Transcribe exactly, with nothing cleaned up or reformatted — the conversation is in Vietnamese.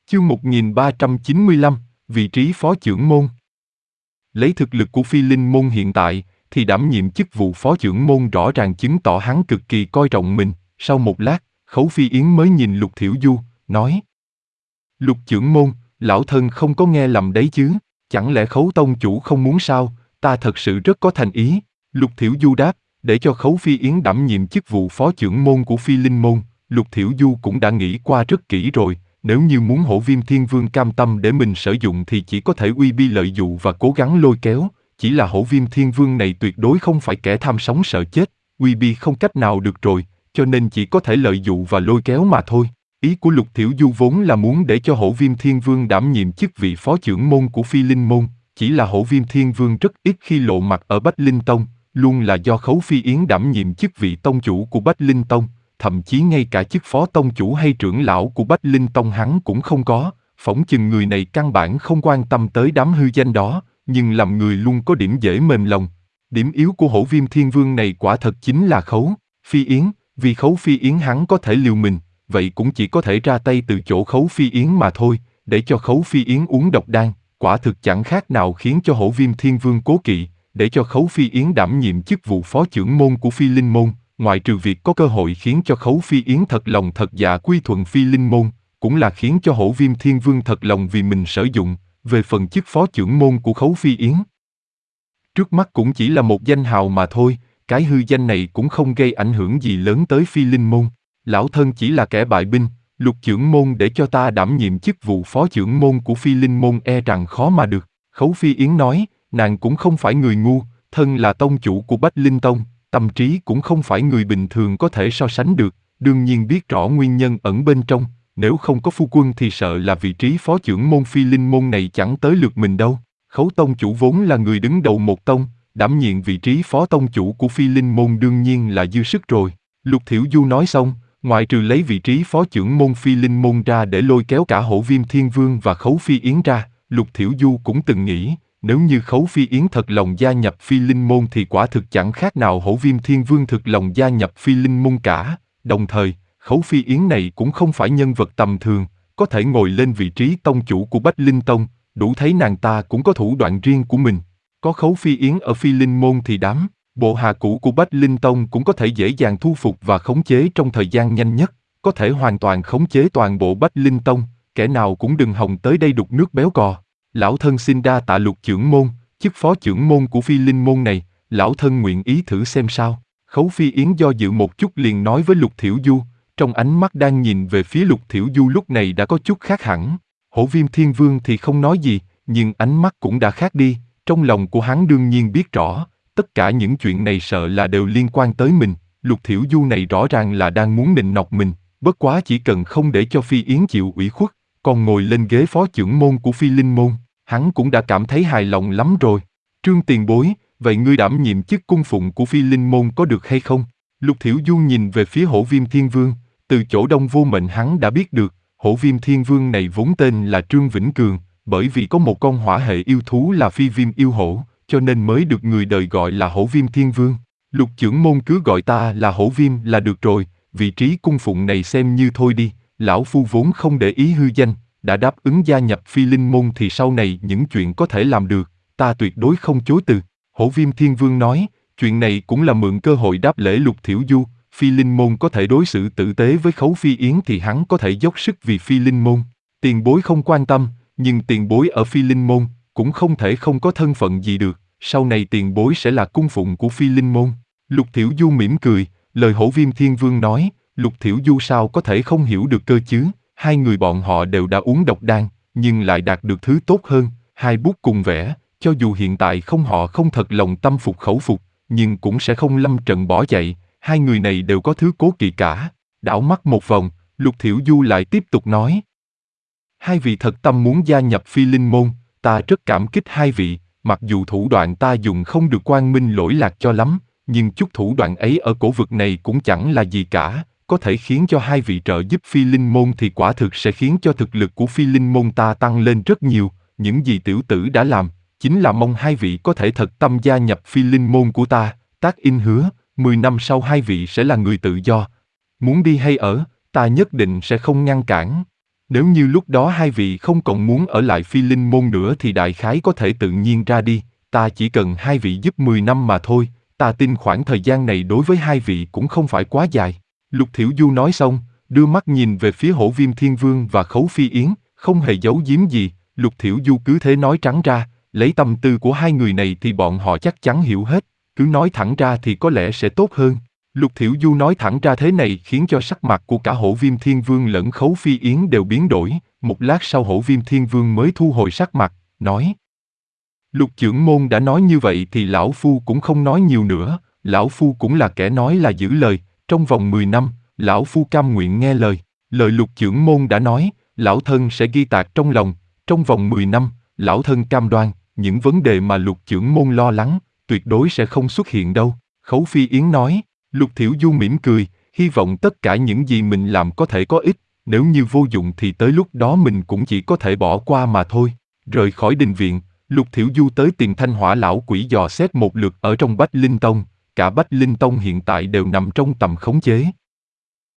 Chương một nghìn ba trăm chín mươi lăm, vị trí phó trưởng môn. Lấy thực lực của Phi Linh môn hiện tại, thì đảm nhiệm chức vụ phó trưởng môn rõ ràng chứng tỏ hắn cực kỳ coi trọng mình. Sau một lát, Khấu Phi Yến mới nhìn Lục Thiểu Du, nói: Lục trưởng môn, lão thân không có nghe lầm đấy chứ, chẳng lẽ Khấu tông chủ không muốn sao? Ta thật sự rất có thành ý. Lục Thiểu Du đáp: để cho Khấu Phi Yến đảm nhiệm chức vụ phó trưởng môn của Phi Linh môn, Lục Thiểu Du cũng đã nghĩ qua rất kỹ rồi. Nếu như muốn Hổ Viêm Thiên Vương cam tâm để mình sử dụng thì chỉ có thể uy bi lợi dụ và cố gắng lôi kéo. Chỉ là Hổ Viêm Thiên Vương này tuyệt đối không phải kẻ tham sống sợ chết, uy bi không cách nào được rồi, cho nên chỉ có thể lợi dụ và lôi kéo mà thôi. Ý của Lục Thiểu Du vốn là muốn để cho Hổ Viêm Thiên Vương đảm nhiệm chức vị phó trưởng môn của Phi Linh môn, chỉ là Hổ Viêm Thiên Vương rất ít khi lộ mặt ở Bách Linh Tông, luôn là do Khấu Phi Yến đảm nhiệm chức vị tông chủ của Bách Linh Tông. Thậm chí ngay cả chức phó tông chủ hay trưởng lão của Bách Linh Tông hắn cũng không có, phỏng chừng người này căn bản không quan tâm tới đám hư danh đó, nhưng làm người luôn có điểm dễ mềm lòng. Điểm yếu của Hổ Viêm Thiên Vương này quả thật chính là Khấu Phi Yến, vì Khấu Phi Yến hắn có thể liều mình, vậy cũng chỉ có thể ra tay từ chỗ Khấu Phi Yến mà thôi, để cho Khấu Phi Yến uống độc đan, quả thực chẳng khác nào khiến cho Hổ Viêm Thiên Vương cố kỵ, để cho Khấu Phi Yến đảm nhiệm chức vụ phó trưởng môn của Phi Linh môn. Ngoại trừ việc có cơ hội khiến cho Khấu Phi Yến thật lòng thật dạ quy thuận Phi Linh môn, cũng là khiến cho Hổ Viêm Thiên Vương thật lòng vì mình sử dụng. Về phần chức phó trưởng môn của Khấu Phi Yến, trước mắt cũng chỉ là một danh hào mà thôi, cái hư danh này cũng không gây ảnh hưởng gì lớn tới Phi Linh môn. Lão thân chỉ là kẻ bại binh, Lục trưởng môn để cho ta đảm nhiệm chức vụ phó trưởng môn của Phi Linh môn e rằng khó mà được. Khấu Phi Yến nói, nàng cũng không phải người ngu, thân là tông chủ của Bách Linh Tông, tâm trí cũng không phải người bình thường có thể so sánh được, đương nhiên biết rõ nguyên nhân ẩn bên trong, nếu không có phu quân thì sợ là vị trí phó trưởng môn Phi Linh môn này chẳng tới lượt mình đâu. Khấu tông chủ vốn là người đứng đầu một tông, đảm nhiệm vị trí phó tông chủ của Phi Linh môn đương nhiên là dư sức rồi. Lục Thiểu Du nói xong, ngoại trừ lấy vị trí phó trưởng môn Phi Linh môn ra để lôi kéo cả Hổ Viêm Thiên Vương và Khấu Phi Yến ra, Lục Thiểu Du cũng từng nghĩ, nếu như Khấu Phi Yến thật lòng gia nhập Phi Linh môn thì quả thực chẳng khác nào Hổ Viêm Thiên Vương thực lòng gia nhập Phi Linh môn cả. Đồng thời, Khấu Phi Yến này cũng không phải nhân vật tầm thường, có thể ngồi lên vị trí tông chủ của Bách Linh Tông, đủ thấy nàng ta cũng có thủ đoạn riêng của mình. Có Khấu Phi Yến ở Phi Linh môn thì đám bộ hạ cũ của Bách Linh Tông cũng có thể dễ dàng thu phục và khống chế trong thời gian nhanh nhất, có thể hoàn toàn khống chế toàn bộ Bách Linh Tông, kẻ nào cũng đừng hòng tới đây đục nước béo cò. Lão thân xin đa tạ Lục trưởng môn, chức phó trưởng môn của Phi Linh môn này, lão thân nguyện ý thử xem sao. Khấu Phi Yến do dự một chút liền nói với Lục Thiểu Du, trong ánh mắt đang nhìn về phía Lục Thiểu Du lúc này đã có chút khác hẳn. Hổ Viêm Thiên Vương thì không nói gì, nhưng ánh mắt cũng đã khác đi, trong lòng của hắn đương nhiên biết rõ, tất cả những chuyện này sợ là đều liên quan tới mình. Lục Thiểu Du này rõ ràng là đang muốn nịnh nọt mình, bất quá chỉ cần không để cho Phi Yến chịu ủy khuất, còn ngồi lên ghế phó trưởng môn của Phi Linh môn, hắn cũng đã cảm thấy hài lòng lắm rồi. Trương tiền bối, vậy ngươi đảm nhiệm chức cung phụng của Phi Linh môn có được hay không? Lục Thiểu Du nhìn về phía Hổ Viêm Thiên Vương, từ chỗ Đông Vô Mệnh hắn đã biết được, Hổ Viêm Thiên Vương này vốn tên là Trương Vĩnh Cường, bởi vì có một con hỏa hệ yêu thú là Phi Viêm yêu hổ, cho nên mới được người đời gọi là Hổ Viêm Thiên Vương. Lục trưởng môn cứ gọi ta là Hổ Viêm là được rồi, vị trí cung phụng này xem như thôi đi, lão phu vốn không để ý hư danh, đã đáp ứng gia nhập Phi Linh môn thì sau này những chuyện có thể làm được, ta tuyệt đối không chối từ. Hổ Viêm Thiên Vương nói, chuyện này cũng là mượn cơ hội đáp lễ Lục Thiểu Du, Phi Linh môn có thể đối xử tử tế với Khấu Phi Yến thì hắn có thể dốc sức vì Phi Linh môn. Tiền bối không quan tâm, nhưng tiền bối ở Phi Linh môn cũng không thể không có thân phận gì được, sau này tiền bối sẽ là cung phụng của Phi Linh môn. Lục Thiểu Du mỉm cười, lời Hổ Viêm Thiên Vương nói, Lục Thiểu Du sao có thể không hiểu được cơ chứ, hai người bọn họ đều đã uống độc đan, nhưng lại đạt được thứ tốt hơn, hai bút cùng vẽ, cho dù hiện tại không họ không thật lòng tâm phục khẩu phục, nhưng cũng sẽ không lâm trận bỏ chạy, hai người này đều có thứ cố kỵ cả. Đảo mắt một vòng, Lục Thiểu Du lại tiếp tục nói, hai vị thật tâm muốn gia nhập Phi Linh môn, ta rất cảm kích hai vị, mặc dù thủ đoạn ta dùng không được quang minh lỗi lạc cho lắm, nhưng chút thủ đoạn ấy ở cổ vực này cũng chẳng là gì cả, có thể khiến cho hai vị trợ giúp Phi Linh môn thì quả thực sẽ khiến cho thực lực của Phi Linh môn ta tăng lên rất nhiều. Những gì tiểu tử đã làm, chính là mong hai vị có thể thật tâm gia nhập Phi Linh môn của ta, tác in hứa, mười năm sau hai vị sẽ là người tự do. Muốn đi hay ở, ta nhất định sẽ không ngăn cản. Nếu như lúc đó hai vị không còn muốn ở lại Phi Linh Môn nữa thì đại khái có thể tự nhiên ra đi, ta chỉ cần hai vị giúp mười năm mà thôi, ta tin khoảng thời gian này đối với hai vị cũng không phải quá dài. Lục Thiểu Du nói xong, đưa mắt nhìn về phía Hổ Viêm Thiên Vương và Khấu Phi Yến, không hề giấu giếm gì, Lục Thiểu Du cứ thế nói trắng ra, lấy tâm tư của hai người này thì bọn họ chắc chắn hiểu hết, cứ nói thẳng ra thì có lẽ sẽ tốt hơn. Lục Thiểu Du nói thẳng ra thế này khiến cho sắc mặt của cả Hổ Viêm Thiên Vương lẫn Khấu Phi Yến đều biến đổi, một lát sau Hổ Viêm Thiên Vương mới thu hồi sắc mặt, nói: Lục trưởng môn đã nói như vậy thì lão phu cũng không nói nhiều nữa, lão phu cũng là kẻ nói là giữ lời, trong vòng mười năm, lão phu cam nguyện nghe lời. Lời lục trưởng môn đã nói, lão thân sẽ ghi tạc trong lòng, trong vòng mười năm, lão thân cam đoan, những vấn đề mà lục trưởng môn lo lắng, tuyệt đối sẽ không xuất hiện đâu. Khấu Phi Yến nói. Lục Thiểu Du mỉm cười, hy vọng tất cả những gì mình làm có thể có ích, nếu như vô dụng thì tới lúc đó mình cũng chỉ có thể bỏ qua mà thôi. Rời khỏi đình viện, Lục Thiểu Du tới tìm Thanh Hỏa lão quỷ dò xét một lượt ở trong Bách Linh Tông, cả Bách Linh Tông hiện tại đều nằm trong tầm khống chế.